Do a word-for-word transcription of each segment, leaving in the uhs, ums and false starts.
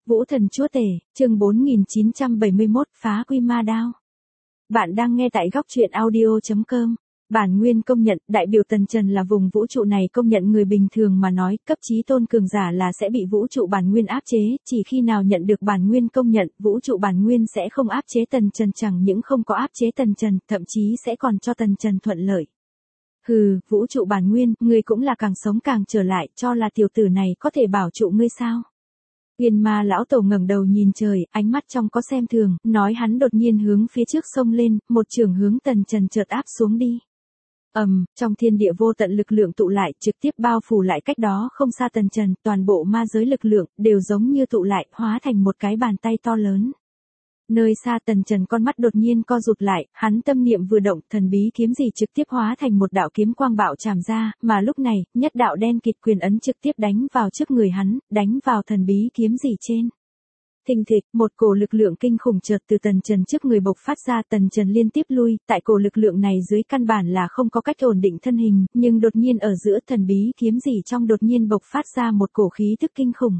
Vũ thần chúa tể, chương bốn nghìn chín trăm bảy mươi mốt, phá quy ma đao. Bạn đang nghe tại góc truyện audio chấm com. Bản nguyên công nhận, đại biểu Tần Trần là vùng vũ trụ này công nhận người bình thường mà nói, cấp chí tôn cường giả là sẽ bị vũ trụ bản nguyên áp chế, chỉ khi nào nhận được bản nguyên công nhận, vũ trụ bản nguyên sẽ không áp chế Tần Trần, chẳng những không có áp chế Tần Trần, thậm chí sẽ còn cho Tần Trần thuận lợi. Hừ, vũ trụ bản nguyên, ngươi cũng là càng sống càng trở lại, cho là tiểu tử này có thể bảo trụ ngươi sao? Uyên Ma lão tổ ngẩng đầu nhìn trời, ánh mắt trong có xem thường, nói hắn đột nhiên hướng phía trước xông lên, một trường hướng Tần Trần chợt áp xuống đi. Ầm, um, trong thiên địa vô tận lực lượng tụ lại, trực tiếp bao phủ lại cách đó không xa Tần Trần, toàn bộ ma giới lực lượng đều giống như tụ lại, hóa thành một cái bàn tay to lớn. Nơi xa Tần Trần con mắt đột nhiên co rụt lại, hắn tâm niệm vừa động, thần bí kiếm gì trực tiếp hóa thành một đạo kiếm quang bạo trảm ra, mà lúc này, nhất đạo đen kịt quyền ấn trực tiếp đánh vào trước người hắn, đánh vào thần bí kiếm gì trên. Thình thịch, một cổ lực lượng kinh khủng chợt từ Tần Trần trước người bộc phát ra, Tần Trần liên tiếp lui, tại cổ lực lượng này dưới căn bản là không có cách ổn định thân hình, nhưng đột nhiên ở giữa thần bí kiếm gì trong đột nhiên bộc phát ra một cổ khí tức kinh khủng.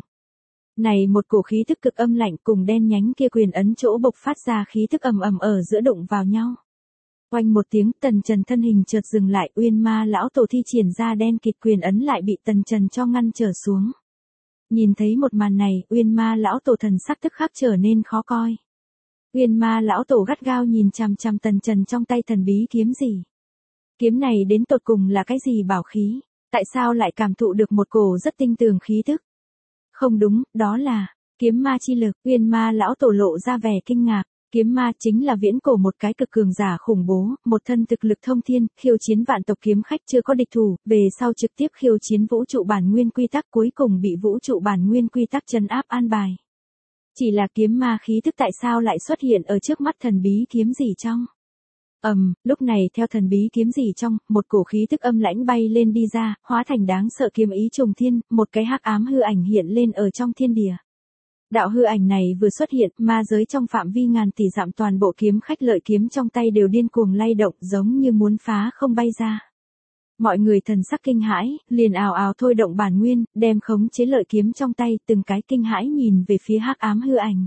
Này một cổ khí tức cực âm lạnh cùng đen nhánh kia quyền ấn chỗ bộc phát ra khí tức ầm ầm ở giữa đụng vào nhau. Oanh một tiếng, Tần Trần thân hình chợt dừng lại, Uyên Ma lão tổ thi triển ra đen kịt quyền ấn lại bị Tần Trần cho ngăn trở xuống. Nhìn thấy một màn này, Uyên Ma lão tổ thần sắc tức khắc trở nên khó coi. Uyên Ma lão tổ gắt gao nhìn chằm chằm Tần Trần trong tay thần bí kiếm gì. Kiếm này đến tột cùng là cái gì bảo khí? Tại sao lại cảm thụ được một cổ rất tinh tường khí tức? Không đúng, đó là kiếm ma chi lực. Uyên Ma lão tổ lộ ra vẻ kinh ngạc. Kiếm ma chính là viễn cổ một cái cực cường giả khủng bố, một thân thực lực thông thiên, khiêu chiến vạn tộc kiếm khách chưa có địch thủ, về sau trực tiếp khiêu chiến vũ trụ bản nguyên quy tắc, cuối cùng bị vũ trụ bản nguyên quy tắc trấn áp an bài. Chỉ là kiếm ma khí thức tại sao lại xuất hiện ở trước mắt thần bí kiếm gì trong? Ầm, um, lúc này theo thần bí kiếm gì trong, một cổ khí tức âm lãnh bay lên đi ra, hóa thành đáng sợ kiếm ý trùng thiên, một cái hắc ám hư ảnh hiện lên ở trong thiên địa. Đạo hư ảnh này vừa xuất hiện, ma giới trong phạm vi ngàn tỷ dặm toàn bộ kiếm khách lợi kiếm trong tay đều điên cuồng lay động, giống như muốn phá không bay ra. Mọi người thần sắc kinh hãi, liền ào ào thôi động bản nguyên, đem khống chế lợi kiếm trong tay, từng cái kinh hãi nhìn về phía hắc ám hư ảnh.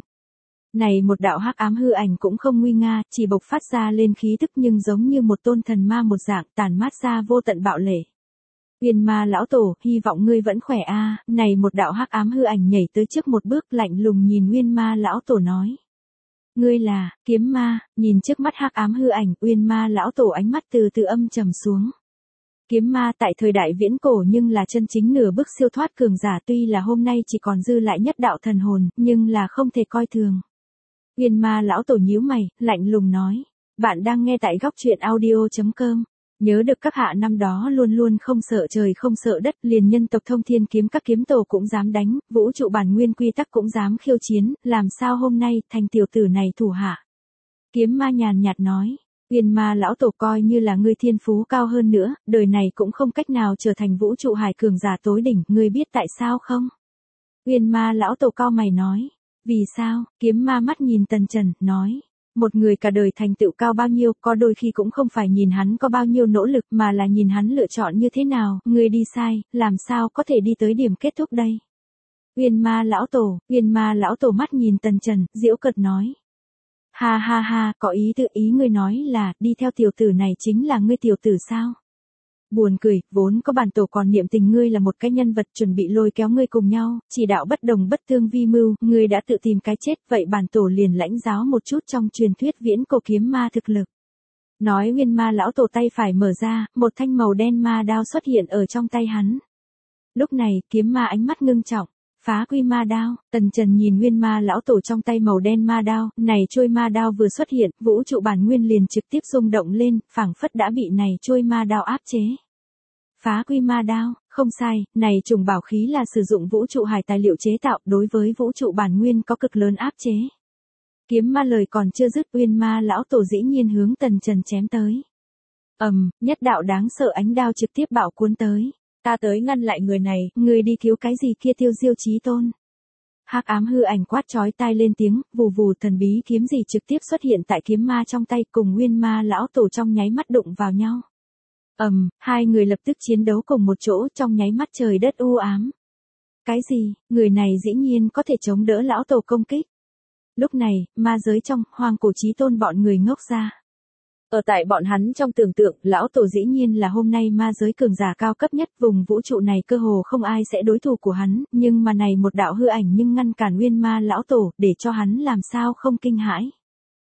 Này một đạo hắc ám hư ảnh cũng không nguy nga, chỉ bộc phát ra lên khí tức nhưng giống như một tôn thần ma một dạng, tản mát ra vô tận bạo lệ. Uyên Ma lão tổ, hy vọng ngươi vẫn khỏe a. À. Này một đạo hắc ám hư ảnh nhảy tới trước một bước, lạnh lùng nhìn Uyên Ma lão tổ nói: "Ngươi là kiếm ma?" Nhìn trước mắt hắc ám hư ảnh, Uyên Ma lão tổ ánh mắt từ từ âm trầm xuống. Kiếm ma tại thời đại viễn cổ nhưng là chân chính nửa bước siêu thoát cường giả, tuy là hôm nay chỉ còn dư lại nhất đạo thần hồn, nhưng là không thể coi thường. Uyên Ma lão tổ nhíu mày, lạnh lùng nói: "Bạn đang nghe tại góc truyện audio chấm com. Nhớ được các hạ năm đó luôn luôn không sợ trời không sợ đất, liền nhân tộc thông thiên kiếm các kiếm tổ cũng dám đánh, vũ trụ bản nguyên quy tắc cũng dám khiêu chiến, làm sao hôm nay thành tiểu tử này thủ hạ?" Kiếm ma nhàn nhạt nói: "Uyên Ma lão tổ, coi như là ngươi thiên phú cao hơn nữa, đời này cũng không cách nào trở thành vũ trụ hải cường giả tối đỉnh, ngươi biết tại sao không?" Uyên Ma lão tổ cau mày nói: "Vì sao?" Kiếm ma mắt nhìn Tần Trần, nói: "Một người cả đời thành tựu cao bao nhiêu, có đôi khi cũng không phải nhìn hắn có bao nhiêu nỗ lực mà là nhìn hắn lựa chọn như thế nào, người đi sai, làm sao có thể đi tới điểm kết thúc đây?" Uyên Ma lão tổ, Uyên Ma lão tổ mắt nhìn Tần Trần, giễu cợt nói: "Ha ha ha, có ý tự ý ngươi nói là, đi theo tiểu tử này chính là ngươi tiểu tử sao? Buồn cười, vốn có bản tổ còn niệm tình ngươi là một cái nhân vật chuẩn bị lôi kéo ngươi cùng nhau, chỉ đạo bất đồng bất tương vi mưu, ngươi đã tự tìm cái chết, vậy bản tổ liền lãnh giáo một chút trong truyền thuyết viễn cổ kiếm ma thực lực." Nói Uyên Ma lão tổ tay phải mở ra, một thanh màu đen ma đao xuất hiện ở trong tay hắn. Lúc này, kiếm ma ánh mắt ngưng trọng: "Phá quy ma đao." Tần Trần nhìn Uyên Ma lão tổ trong tay màu đen ma đao, này trôi ma đao vừa xuất hiện, vũ trụ bản nguyên liền trực tiếp rung động lên, phảng phất đã bị này trôi ma đao áp chế. Phá quy ma đao, không sai, này trùng bảo khí là sử dụng vũ trụ hải tài liệu chế tạo, đối với vũ trụ bản nguyên có cực lớn áp chế. Kiếm ma lời còn chưa dứt, Uyên Ma lão tổ dĩ nhiên hướng Tần Trần chém tới. Ầm, um, nhất đạo đáng sợ ánh đao trực tiếp bạo cuốn tới. "Ta tới ngăn lại người này, người đi cứu cái gì kia tiêu diêu chí tôn." Hắc ám hư ảnh quát chói tai lên tiếng, vù vù thần bí kiếm gì trực tiếp xuất hiện tại kiếm ma trong tay, cùng Uyên Ma lão tổ trong nháy mắt đụng vào nhau. Ầm, um, hai người lập tức chiến đấu cùng một chỗ, trong nháy mắt trời đất u ám. Cái gì, người này dĩ nhiên có thể chống đỡ lão tổ công kích. Lúc này, ma giới trong, Hoang Cổ Chí Tôn bọn người ngốc ra. Ở tại bọn hắn trong tưởng tượng, lão tổ dĩ nhiên là hôm nay ma giới cường giả cao cấp nhất, vùng vũ trụ này cơ hồ không ai sẽ đối thủ của hắn, nhưng mà này một đạo hư ảnh nhưng ngăn cản nguyên ma lão tổ, để cho hắn làm sao không kinh hãi.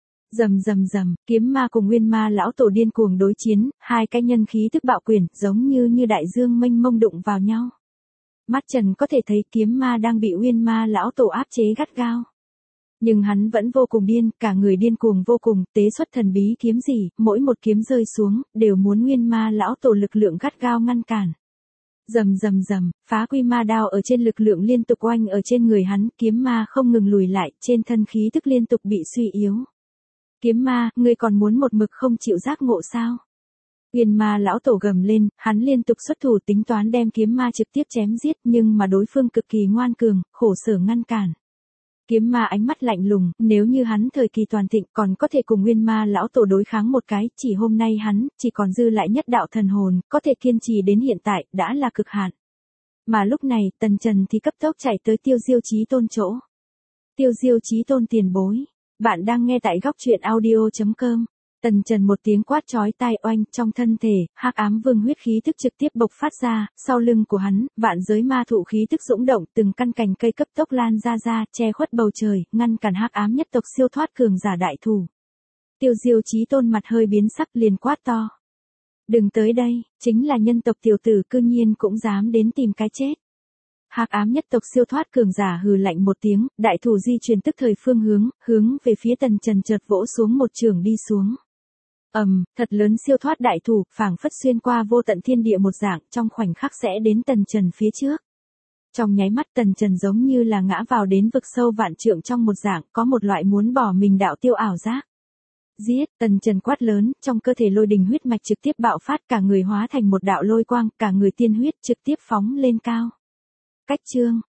Rầm rầm rầm, kiếm ma cùng nguyên ma lão tổ điên cuồng đối chiến, hai cái nhân khí tức bạo quyền, giống như như đại dương mênh mông đụng vào nhau. Mắt Trần có thể thấy kiếm ma đang bị nguyên ma lão tổ áp chế gắt gao. Nhưng hắn vẫn vô cùng điên, cả người điên cuồng vô cùng, tế xuất thần bí kiếm gì, mỗi một kiếm rơi xuống, đều muốn nguyên ma lão tổ lực lượng gắt gao ngăn cản. Rầm rầm rầm, phá quy ma đao ở trên lực lượng liên tục oanh ở trên người hắn, kiếm ma không ngừng lùi lại, trên thân khí tức liên tục bị suy yếu. Kiếm ma, ngươi còn muốn một mực không chịu giác ngộ sao? Nguyên ma lão tổ gầm lên, hắn liên tục xuất thủ tính toán đem kiếm ma trực tiếp chém giết, nhưng mà đối phương cực kỳ ngoan cường, khổ sở ngăn cản. Kiếm ma ánh mắt lạnh lùng, nếu như hắn thời kỳ toàn thịnh còn có thể cùng nguyên ma lão tổ đối kháng một cái, chỉ hôm nay hắn, chỉ còn dư lại nhất đạo thần hồn, có thể kiên trì đến hiện tại, đã là cực hạn. Mà lúc này, Tần Trần thì cấp tốc chạy tới Tiêu Diêu Chí Tôn chỗ. Tiêu Diêu Chí Tôn tiền bối. Bạn đang nghe tại góc truyện audio chấm com. Tần Trần một tiếng quát chói tai oanh, trong thân thể, hắc ám vương huyết khí tức trực tiếp bộc phát ra, sau lưng của hắn, vạn giới ma thụ khí tức dũng động, từng căn cành cây cấp tốc lan ra ra, che khuất bầu trời, ngăn cản hắc ám nhất tộc siêu thoát cường giả đại thủ. Tiêu Diêu Chí Tôn mặt hơi biến sắc liền quát to. Đừng tới đây, chính là nhân tộc tiểu tử cư nhiên cũng dám đến tìm cái chết. Hắc ám nhất tộc siêu thoát cường giả hừ lạnh một tiếng, đại thủ di chuyển tức thời phương hướng, hướng về phía Tần Trần chợt vỗ xuống một trường đi xuống. Ầm, um, thật lớn siêu thoát đại thủ, phảng phất xuyên qua vô tận thiên địa một dạng, trong khoảnh khắc sẽ đến Tần Trần phía trước. Trong nháy mắt Tần Trần giống như là ngã vào đến vực sâu vạn trượng trong một dạng, có một loại muốn bỏ mình đạo tiêu ảo giác. Giết, Tần Trần quát lớn, trong cơ thể lôi đình huyết mạch trực tiếp bạo phát, cả người hóa thành một đạo lôi quang, cả người tiên huyết trực tiếp phóng lên cao. Cách chương,